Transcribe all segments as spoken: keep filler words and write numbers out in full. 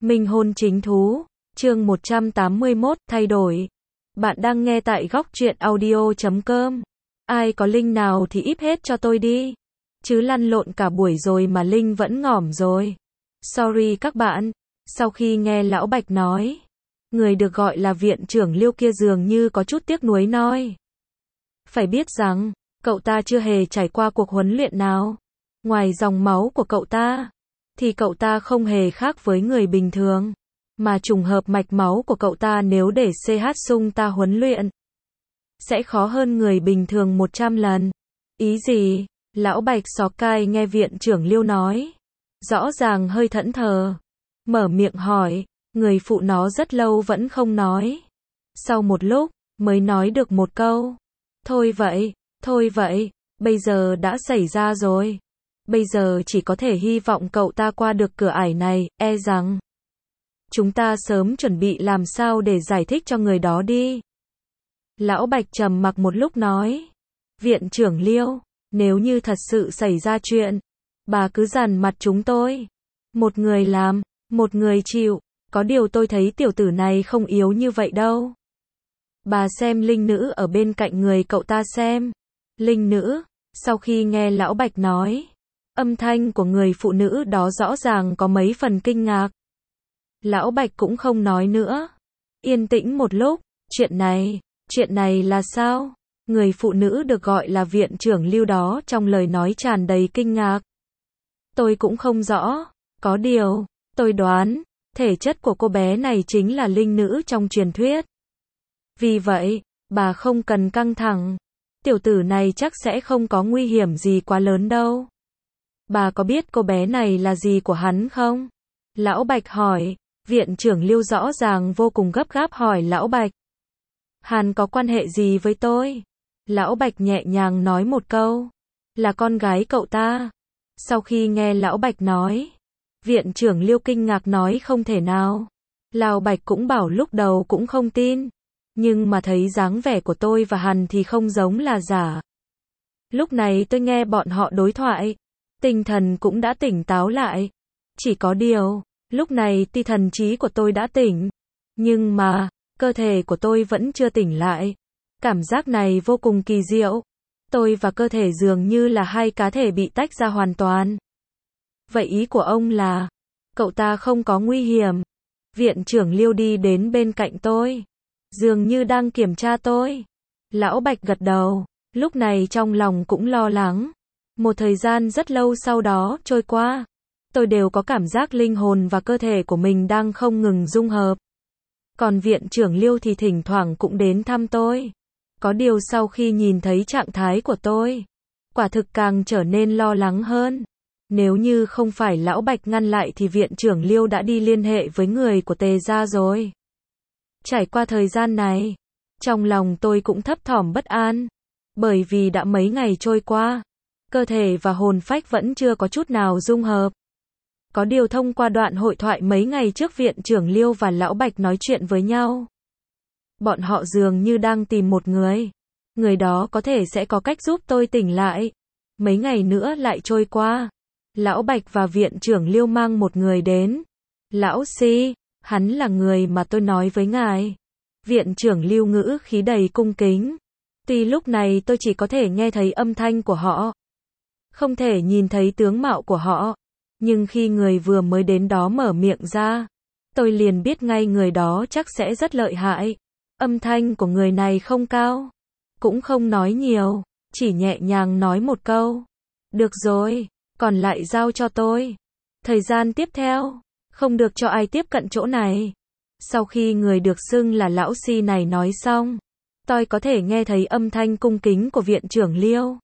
Minh hôn chính thú, chương một trăm tám mươi mốt, thay đổi. Bạn đang nghe tại góc truyện audio chấm com. Ai có link nào thì íp hết cho tôi đi. Chứ lăn lộn cả buổi rồi mà link vẫn ngỏm rồi. Sorry các bạn. Sau khi nghe Lão Bạch nói, người được gọi là viện trưởng Liêu kia dường như có chút tiếc nuối nói. Phải biết rằng, cậu ta chưa hề trải qua cuộc huấn luyện nào. Ngoài dòng máu của cậu ta, thì cậu ta không hề khác với người bình thường. Mà trùng hợp mạch máu của cậu ta nếu để xê hát sung ta huấn luyện, sẽ khó hơn người bình thường một trăm lần. Ý gì? Lão Bạch xó cai nghe viện trưởng Liêu nói. Rõ ràng hơi thẫn thờ. Mở miệng hỏi, người phụ nó rất lâu vẫn không nói. Sau một lúc, mới nói được một câu. Thôi vậy, thôi vậy, bây giờ đã xảy ra rồi. Bây giờ chỉ có thể hy vọng cậu ta qua được cửa ải này, e rằng chúng ta sớm chuẩn bị làm sao để giải thích cho người đó đi. Lão Bạch trầm mặc một lúc nói. Viện trưởng Liêu, nếu như thật sự xảy ra chuyện, bà cứ dằn mặt chúng tôi. Một người làm, một người chịu, có điều tôi thấy tiểu tử này không yếu như vậy đâu. Bà xem linh nữ ở bên cạnh người cậu ta xem. Linh nữ, sau khi nghe Lão Bạch nói, âm thanh của người phụ nữ đó rõ ràng có mấy phần kinh ngạc. Lão Bạch cũng không nói nữa. Yên tĩnh một lúc, chuyện này, chuyện này là sao? Người phụ nữ được gọi là viện trưởng Lưu đó trong lời nói tràn đầy kinh ngạc. Tôi cũng không rõ, có điều, tôi đoán, thể chất của cô bé này chính là linh nữ trong truyền thuyết. Vì vậy, bà không cần căng thẳng. Tiểu tử này chắc sẽ không có nguy hiểm gì quá lớn đâu. Bà có biết cô bé này là gì của hắn không? Lão Bạch hỏi. Viện trưởng Lưu rõ ràng vô cùng gấp gáp hỏi Lão Bạch. Hắn có quan hệ gì với tôi? Lão Bạch nhẹ nhàng nói một câu. Là con gái cậu ta. Sau khi nghe Lão Bạch nói, viện trưởng Lưu kinh ngạc nói không thể nào. Lão Bạch cũng bảo lúc đầu cũng không tin. Nhưng mà thấy dáng vẻ của tôi và hắn thì không giống là giả. Lúc này tôi nghe bọn họ đối thoại. Tinh thần cũng đã tỉnh táo lại. Chỉ có điều, lúc này ti thần trí của tôi đã tỉnh. Nhưng mà, cơ thể của tôi vẫn chưa tỉnh lại. Cảm giác này vô cùng kỳ diệu. Tôi và cơ thể dường như là hai cá thể bị tách ra hoàn toàn. Vậy ý của ông là, cậu ta không có nguy hiểm. Viện trưởng Liêu đi đến bên cạnh tôi. Dường như đang kiểm tra tôi. Lão Bạch gật đầu. Lúc này trong lòng cũng lo lắng. Một thời gian rất lâu sau đó trôi qua, tôi đều có cảm giác linh hồn và cơ thể của mình đang không ngừng dung hợp. Còn viện trưởng Liêu thì thỉnh thoảng cũng đến thăm tôi. Có điều sau khi nhìn thấy trạng thái của tôi, quả thực càng trở nên lo lắng hơn. Nếu như không phải Lão Bạch ngăn lại thì viện trưởng Liêu đã đi liên hệ với người của Tề gia rồi. Trải qua thời gian này, trong lòng tôi cũng thấp thỏm bất an. Bởi vì đã mấy ngày trôi qua, cơ thể và hồn phách vẫn chưa có chút nào dung hợp. Có điều thông qua đoạn hội thoại mấy ngày trước viện trưởng Liêu và Lão Bạch nói chuyện với nhau. Bọn họ dường như đang tìm một người. Người đó có thể sẽ có cách giúp tôi tỉnh lại. Mấy ngày nữa lại trôi qua. Lão Bạch và viện trưởng Liêu mang một người đến. Lão Si, hắn là người mà tôi nói với ngài. Viện trưởng Liêu ngữ khí đầy cung kính. Tuy lúc này tôi chỉ có thể nghe thấy âm thanh của họ, không thể nhìn thấy tướng mạo của họ. Nhưng khi người vừa mới đến đó mở miệng ra, tôi liền biết ngay người đó chắc sẽ rất lợi hại. Âm thanh của người này không cao, cũng không nói nhiều, chỉ nhẹ nhàng nói một câu. Được rồi, còn lại giao cho tôi. Thời gian tiếp theo, không được cho ai tiếp cận chỗ này. Sau khi người được xưng là Lão Si này nói xong, tôi có thể nghe thấy âm thanh cung kính của viện trưởng Liêu.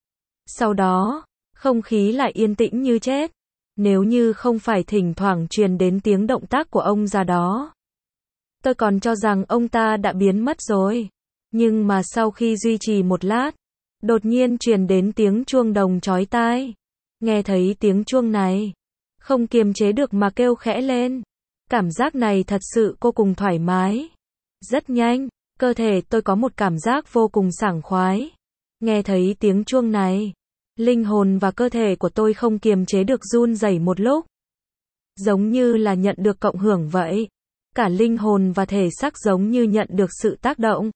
Sau đó, không khí lại yên tĩnh như chết. Nếu như không phải thỉnh thoảng truyền đến tiếng động tác của ông già đó, tôi còn cho rằng ông ta đã biến mất rồi. Nhưng mà sau khi duy trì một lát, đột nhiên truyền đến tiếng chuông đồng chói tai. Nghe thấy tiếng chuông này, không kiềm chế được mà kêu khẽ lên. Cảm giác này thật sự vô cùng thoải mái. Rất nhanh, cơ thể tôi có một cảm giác vô cùng sảng khoái. Nghe thấy tiếng chuông này, linh hồn và cơ thể của tôi không kiềm chế được run rẩy một lúc. giống như là nhận được cộng hưởng vậy. Cả linh hồn và thể xác giống như nhận được sự tác động.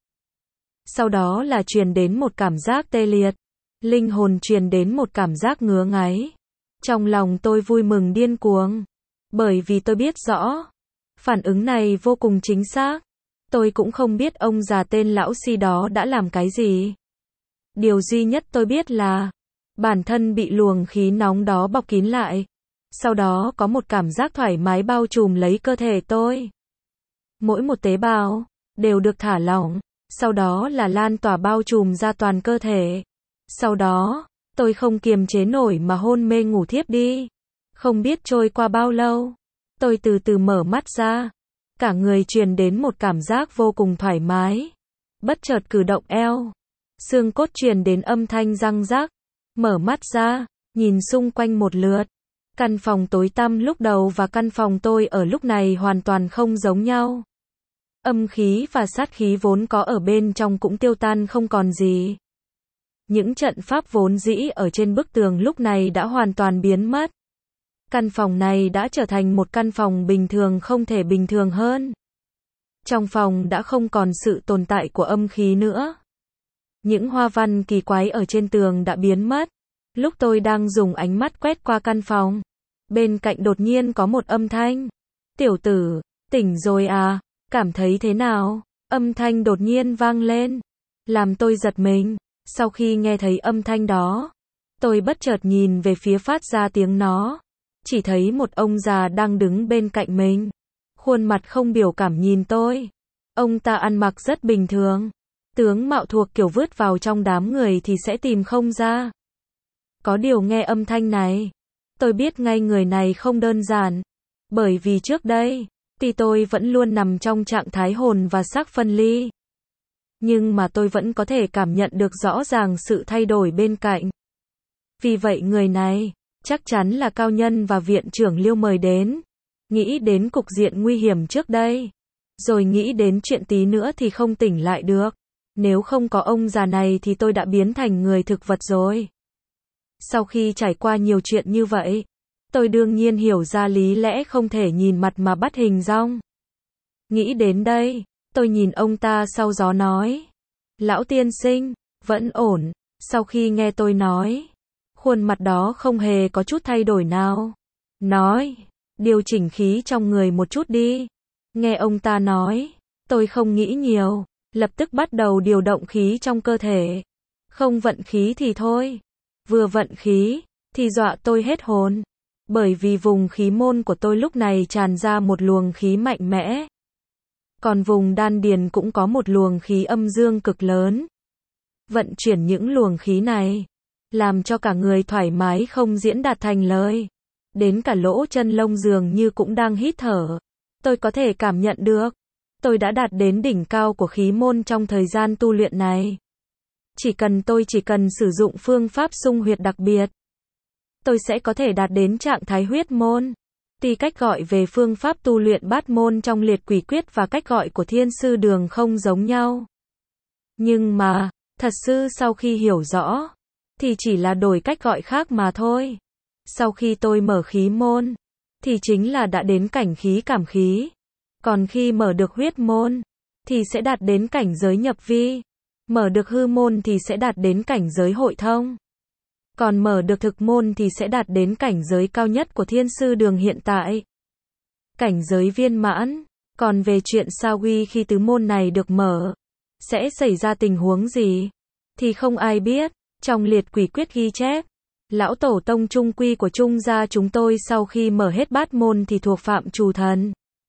Sau đó là truyền đến một cảm giác tê liệt. Linh hồn truyền đến một cảm giác ngứa ngáy. Trong lòng tôi vui mừng điên cuồng. Bởi vì tôi biết rõ. Phản ứng này vô cùng chính xác. Tôi cũng không biết ông già tên lão si đó đã làm cái gì. Điều duy nhất tôi biết là bản thân bị luồng khí nóng đó bọc kín lại. Sau đó có một cảm giác thoải mái bao trùm lấy cơ thể tôi. Mỗi một tế bào đều được thả lỏng. Sau đó là lan tỏa bao trùm ra toàn cơ thể. Sau đó, tôi không kiềm chế nổi mà hôn mê ngủ thiếp đi. Không biết trôi qua bao lâu, tôi từ từ mở mắt ra. Cả người truyền đến một cảm giác vô cùng thoải mái. Bất chợt cử động eo. Xương cốt truyền đến âm thanh răng rắc. Mở mắt ra, nhìn xung quanh một lượt. Căn phòng tối tăm lúc đầu và căn phòng tôi ở lúc này hoàn toàn không giống nhau. Âm khí và sát khí vốn có ở bên trong cũng tiêu tan không còn gì. Những trận pháp vốn dĩ ở trên bức tường lúc này đã hoàn toàn biến mất. Căn phòng này đã trở thành một căn phòng bình thường không thể bình thường hơn. Trong phòng đã không còn sự tồn tại của âm khí nữa. Những hoa văn kỳ quái ở trên tường đã biến mất. Lúc tôi đang dùng ánh mắt quét qua căn phòng, bên cạnh đột nhiên có một âm thanh. Tiểu tử, tỉnh rồi à? Cảm thấy thế nào? Âm thanh đột nhiên vang lên. Làm tôi giật mình. Sau khi nghe thấy âm thanh đó, tôi bất chợt nhìn về phía phát ra tiếng nó. Chỉ thấy một ông già đang đứng bên cạnh mình. Khuôn mặt không biểu cảm nhìn tôi. Ông ta ăn mặc rất bình thường. Tướng mạo thuộc kiểu vứt vào trong đám người thì sẽ tìm không ra. Có điều nghe âm thanh này, tôi biết ngay người này không đơn giản. Bởi vì trước đây, tuy tôi vẫn luôn nằm trong trạng thái hồn và xác phân ly, nhưng mà tôi vẫn có thể cảm nhận được rõ ràng sự thay đổi bên cạnh. Vì vậy người này, chắc chắn là cao nhân và viện trưởng Liêu mời đến. Nghĩ đến cục diện nguy hiểm trước đây, rồi nghĩ đến chuyện tí nữa thì không tỉnh lại được. Nếu không có ông già này thì tôi đã biến thành người thực vật rồi. Sau khi trải qua nhiều chuyện như vậy, tôi đương nhiên hiểu ra lý lẽ không thể nhìn mặt mà bắt hình dong. Nghĩ đến đây, tôi nhìn ông ta sau gió nói. Lão tiên sinh, vẫn ổn. Sau khi nghe tôi nói, khuôn mặt đó không hề có chút thay đổi nào. Nói, điều chỉnh khí trong người một chút đi. Nghe ông ta nói, tôi không nghĩ nhiều, lập tức bắt đầu điều động khí trong cơ thể. Không vận khí thì thôi. Vừa vận khí, thì dọa tôi hết hồn. Bởi vì vùng khí môn của tôi lúc này tràn ra một luồng khí mạnh mẽ. Còn vùng đan điền cũng có một luồng khí âm dương cực lớn. Vận chuyển những luồng khí này, làm cho cả người thoải mái không diễn đạt thành lời. Đến cả lỗ chân lông dường như cũng đang hít thở. Tôi có thể cảm nhận được. Tôi đã đạt đến đỉnh cao của khí môn trong thời gian tu luyện này. Chỉ cần tôi chỉ cần sử dụng phương pháp xung huyệt đặc biệt, tôi sẽ có thể đạt đến trạng thái huyết môn. Tuy cách gọi về phương pháp tu luyện bát môn trong liệt quỷ quyết và cách gọi của thiên sư đường không giống nhau. Nhưng mà, thật sự sau khi hiểu rõ, thì chỉ là đổi cách gọi khác mà thôi. Sau khi tôi mở khí môn, thì chính là đã đến cảnh khí cảm khí. Còn khi mở được huyết môn, thì sẽ đạt đến cảnh giới nhập vi. Mở được hư môn thì sẽ đạt đến cảnh giới hội thông. Còn mở được thực môn thì sẽ đạt đến cảnh giới cao nhất của thiên sư đường hiện tại. Cảnh giới viên mãn. Còn về chuyện Sa Huy khi tứ môn này được mở, sẽ xảy ra tình huống gì? Thì không ai biết. Trong liệt quỷ quyết ghi chép, lão tổ tông trung quy của Trung gia chúng tôi sau khi mở hết bát môn thì thuộc phạm trù thần.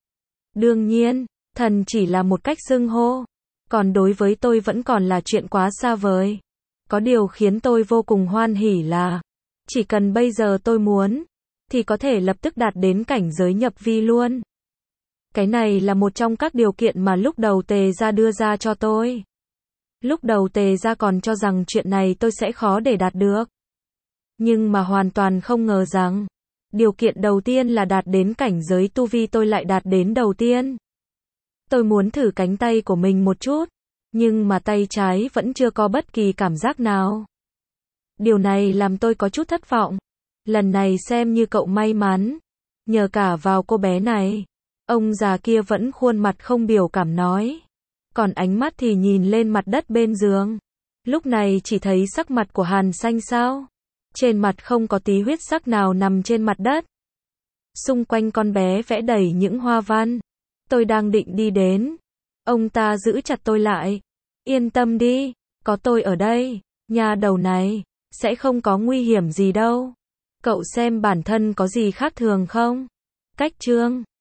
Đương nhiên, thần chỉ là một cách xưng hô. Còn đối với tôi vẫn còn là chuyện quá xa vời. Có điều khiến tôi vô cùng hoan hỉ là, chỉ cần bây giờ tôi muốn, thì có thể lập tức đạt đến cảnh giới nhập vi luôn. Cái này là một trong các điều kiện mà lúc đầu Tề gia đưa ra cho tôi. Lúc đầu Tề gia còn cho rằng chuyện này tôi sẽ khó để đạt được. Nhưng mà hoàn toàn không ngờ rằng, điều kiện đầu tiên là đạt đến cảnh giới tu vi tôi lại đạt đến đầu tiên. Tôi muốn thử cánh tay của mình một chút, nhưng mà tay trái vẫn chưa có bất kỳ cảm giác nào. Điều này làm tôi có chút thất vọng. Lần này xem như cậu may mắn. nhờ cả vào cô bé này. Ông già kia vẫn khuôn mặt không biểu cảm nói. Còn ánh mắt thì nhìn lên mặt đất bên giường. Lúc này chỉ thấy sắc mặt của Hàn Xanh sao? Trên mặt không có tí huyết sắc nào nằm trên mặt đất. Xung quanh con bé vẽ đầy những hoa văn. Tôi đang định đi đến. Ông ta giữ chặt tôi lại. Yên tâm đi, có tôi ở đây. Nhà đầu này, sẽ không có nguy hiểm gì đâu. Cậu xem bản thân có gì khác thường không? Cách chương